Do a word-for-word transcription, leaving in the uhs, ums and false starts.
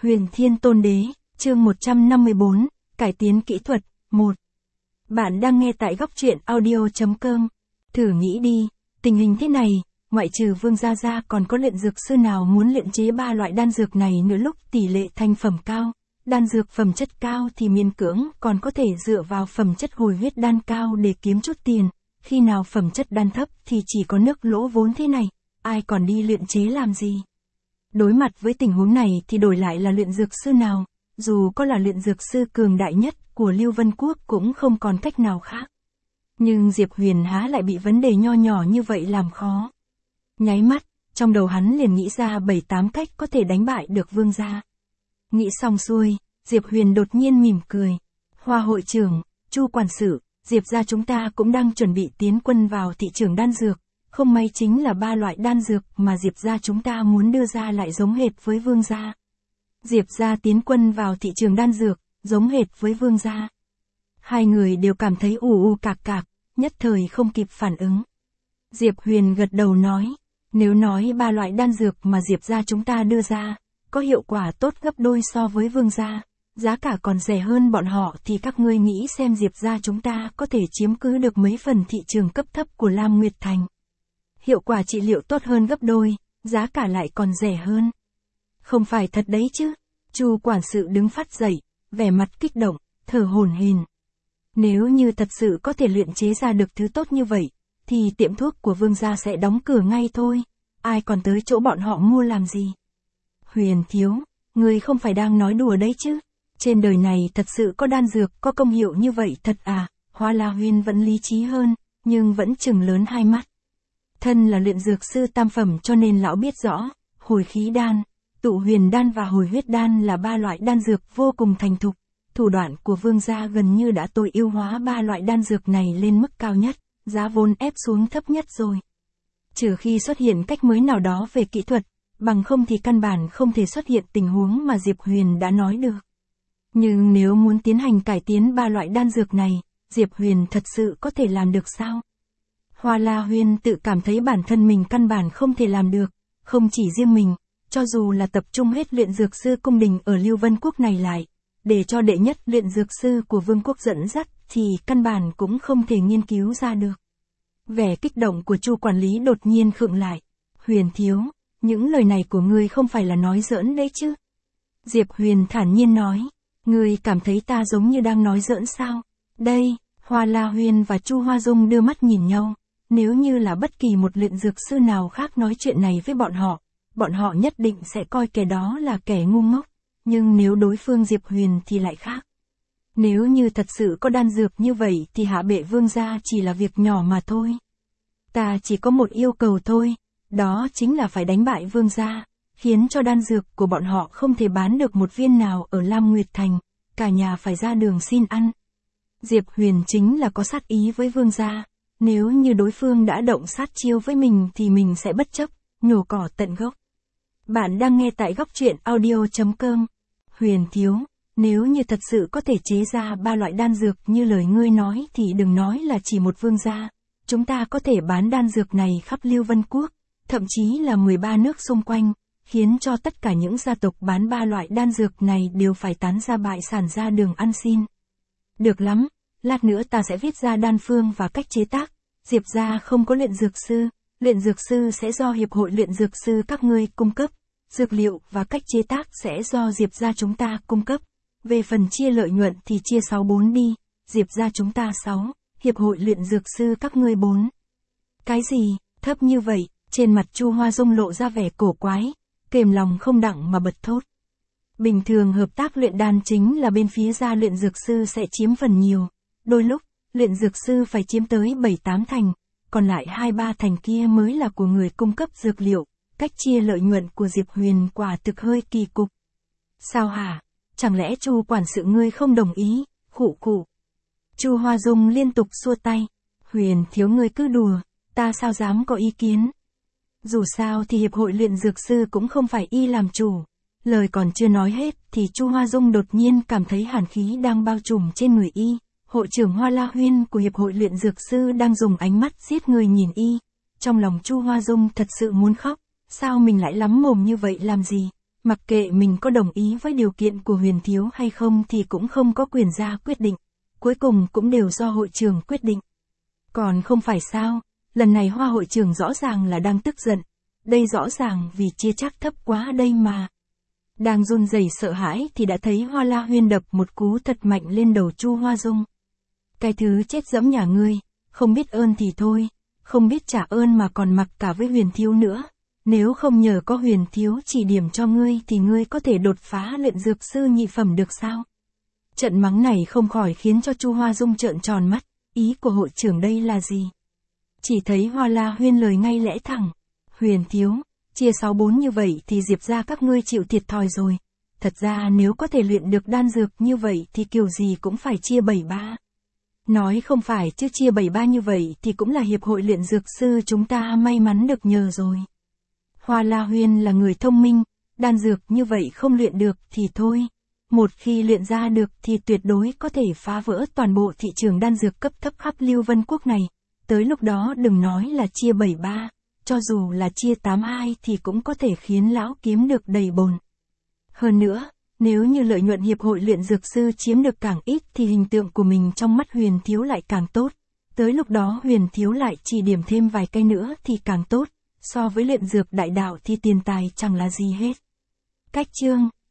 Huyền Thiên Tôn Đế, chương một trăm năm mươi bốn, Cải tiến kỹ thuật, một. Bạn đang nghe tại góc truyện audio chấm com. Thử nghĩ đi, tình hình thế này, ngoại trừ Vương Gia Gia còn có luyện dược sư nào muốn luyện chế ba loại đan dược này nữa lúc tỷ lệ thành phẩm cao. Đan dược phẩm chất cao thì miễn cưỡng còn có thể dựa vào phẩm chất hồi huyết đan cao để kiếm chút tiền. Khi nào phẩm chất đan thấp thì chỉ có nước lỗ vốn thế này, ai còn đi luyện chế làm gì. Đối mặt với tình huống này thì đổi lại là luyện dược sư nào, dù có là luyện dược sư cường đại nhất của Lưu Vân Quốc cũng không còn cách nào khác. Nhưng Diệp Huyền há lại bị vấn đề nho nhỏ như vậy làm khó. Nháy mắt, trong đầu hắn liền nghĩ ra bảy tám cách có thể đánh bại được Vương gia. Nghĩ xong xuôi, Diệp Huyền đột nhiên mỉm cười. Hoa hội trưởng, Chu quản sự, Diệp gia chúng ta cũng đang chuẩn bị tiến quân vào thị trường đan dược. Không may chính là ba loại đan dược mà Diệp gia chúng ta muốn đưa ra lại giống hệt với Vương gia. Diệp gia tiến quân vào thị trường đan dược, giống hệt với Vương gia. Hai người đều cảm thấy ù ù cạc cạc, nhất thời không kịp phản ứng. Diệp Huyền gật đầu nói, nếu nói ba loại đan dược mà Diệp gia chúng ta đưa ra, có hiệu quả tốt gấp đôi so với Vương gia, giá cả còn rẻ hơn bọn họ thì các ngươi nghĩ xem Diệp gia chúng ta có thể chiếm cứ được mấy phần thị trường cấp thấp của Lam Nguyệt Thành. Hiệu quả trị liệu tốt hơn gấp đôi, giá cả lại còn rẻ hơn. Không phải thật đấy chứ? Chu quản sự đứng phát dậy, vẻ mặt kích động, thở hổn hển. Nếu như thật sự có thể luyện chế ra được thứ tốt như vậy, thì tiệm thuốc của Vương gia sẽ đóng cửa ngay thôi. Ai còn tới chỗ bọn họ mua làm gì? Huyền thiếu, ngươi không phải đang nói đùa đấy chứ? Trên đời này thật sự có đan dược có công hiệu như vậy thật à? Hoa La Huyên vẫn lý trí hơn, nhưng vẫn trừng lớn hai mắt. Thân là luyện dược sư tam phẩm cho nên lão biết rõ, hồi khí đan, tụ huyền đan và hồi huyết đan là ba loại đan dược vô cùng thành thục. Thủ đoạn của Vương gia gần như đã tối ưu hóa ba loại đan dược này lên mức cao nhất, giá vốn ép xuống thấp nhất rồi. Trừ khi xuất hiện cách mới nào đó về kỹ thuật, bằng không thì căn bản không thể xuất hiện tình huống mà Diệp Huyền đã nói được. Nhưng nếu muốn tiến hành cải tiến ba loại đan dược này, Diệp Huyền thật sự có thể làm được sao? Hoa La Huyên tự cảm thấy bản thân mình căn bản không thể làm được, không chỉ riêng mình, cho dù là tập trung hết luyện dược sư cung đình ở Lưu Vân Quốc này lại, để cho đệ nhất luyện dược sư của Vương quốc dẫn dắt thì căn bản cũng không thể nghiên cứu ra được. Vẻ kích động của Chu quản lý đột nhiên khựng lại. Huyền thiếu, những lời này của ngươi không phải là nói giỡn đấy chứ? Diệp Huyền thản nhiên nói, ngươi cảm thấy ta giống như đang nói giỡn sao? Đây, Hoa La Huyên và Chu Hoa Dung đưa mắt nhìn nhau. Nếu như là bất kỳ một luyện dược sư nào khác nói chuyện này với bọn họ, bọn họ nhất định sẽ coi kẻ đó là kẻ ngu ngốc. Nhưng nếu đối phương Diệp Huyền thì lại khác. Nếu như thật sự có đan dược như vậy thì hạ bệ Vương gia chỉ là việc nhỏ mà thôi. Ta chỉ có một yêu cầu thôi, đó chính là phải đánh bại Vương gia, khiến cho đan dược của bọn họ không thể bán được một viên nào ở Lam Nguyệt Thành, cả nhà phải ra đường xin ăn. Diệp Huyền chính là có sát ý với Vương gia. Nếu như đối phương đã động sát chiêu với mình thì mình sẽ bất chấp, nhổ cỏ tận gốc. Bạn đang nghe tại góc truyện audio chấm com. Huyền thiếu, nếu như thật sự có thể chế ra ba loại đan dược như lời ngươi nói thì đừng nói là chỉ một Vương gia. Chúng ta có thể bán đan dược này khắp Lưu Vân Quốc, thậm chí là mười ba nước xung quanh, khiến cho tất cả những gia tộc bán ba loại đan dược này đều phải tán ra bại sản ra đường ăn xin. Được lắm. Lát nữa ta sẽ viết ra đan phương và cách chế tác. Diệp gia không có luyện dược sư, luyện dược sư sẽ do hiệp hội luyện dược sư các ngươi cung cấp, dược liệu và cách chế tác sẽ do Diệp gia chúng ta cung cấp. Về phần chia lợi nhuận thì chia sáu bốn đi, Diệp gia chúng ta sáu, hiệp hội luyện dược sư các ngươi bốn. Cái gì, thấp như vậy? Trên mặt Chu Hoa Dung lộ ra vẻ cổ quái, kềm lòng không đặng mà bật thốt. Bình thường hợp tác luyện đan chính là bên phía gia luyện dược sư sẽ chiếm phần nhiều. Đôi lúc, luyện dược sư phải chiếm tới bảy tám thành, còn lại hai ba thành kia mới là của người cung cấp dược liệu, cách chia lợi nhuận của Diệp Huyền quả thực hơi kỳ cục. Sao hả? Chẳng lẽ Chu quản sự ngươi không đồng ý? Khụ khụ. Chu Hoa Dung liên tục xua tay. Huyền thiếu ngươi cứ đùa, ta sao dám có ý kiến. Dù sao thì hiệp hội luyện dược sư cũng không phải y làm chủ. Lời còn chưa nói hết thì Chu Hoa Dung đột nhiên cảm thấy hàn khí đang bao trùm trên người y. Hội trưởng Hoa La Huyên của Hiệp hội luyện dược sư đang dùng ánh mắt giết người nhìn y. Trong lòng Chu Hoa Dung thật sự muốn khóc, sao mình lại lắm mồm như vậy làm gì? Mặc kệ mình có đồng ý với điều kiện của Huyền Thiếu hay không thì cũng không có quyền ra quyết định. Cuối cùng cũng đều do hội trường quyết định. Còn không phải sao, lần này Hoa hội trưởng rõ ràng là đang tức giận. Đây rõ ràng vì chia chắc thấp quá đây mà. Đang run rẩy sợ hãi thì đã thấy Hoa La Huyên đập một cú thật mạnh lên đầu Chu Hoa Dung. Cái thứ chết dẫm nhà ngươi, không biết ơn thì thôi, không biết trả ơn mà còn mặc cả với Huyền Thiếu nữa. Nếu không nhờ có Huyền Thiếu chỉ điểm cho ngươi thì ngươi có thể đột phá luyện dược sư nhị phẩm được sao? Trận mắng này không khỏi khiến cho Chu Hoa Dung trợn tròn mắt, ý của hội trưởng đây là gì? Chỉ thấy Hoa La Huyên lời ngay lẽ thẳng, Huyền Thiếu, chia sáu bốn như vậy thì Diệp ra các ngươi chịu thiệt thòi rồi. Thật ra nếu có thể luyện được đan dược như vậy thì kiểu gì cũng phải chia bảy ba. Nói không phải chứ chia bảy ba như vậy thì cũng là hiệp hội luyện dược sư chúng ta may mắn được nhờ rồi. Hoa La Huyên là người thông minh, đan dược như vậy không luyện được thì thôi. Một khi luyện ra được thì tuyệt đối có thể phá vỡ toàn bộ thị trường đan dược cấp thấp khắp Lưu Vân Quốc này. Tới lúc đó đừng nói là chia bảy ba, cho dù là chia tám hai thì cũng có thể khiến lão kiếm được đầy bồn. Hơn nữa, nếu như lợi nhuận hiệp hội luyện dược sư chiếm được càng ít thì hình tượng của mình trong mắt Huyền Thiếu lại càng tốt. Tới lúc đó Huyền Thiếu lại chỉ điểm thêm vài cây nữa thì càng tốt. So với luyện dược đại đạo thì tiền tài chẳng là gì hết. Cách chương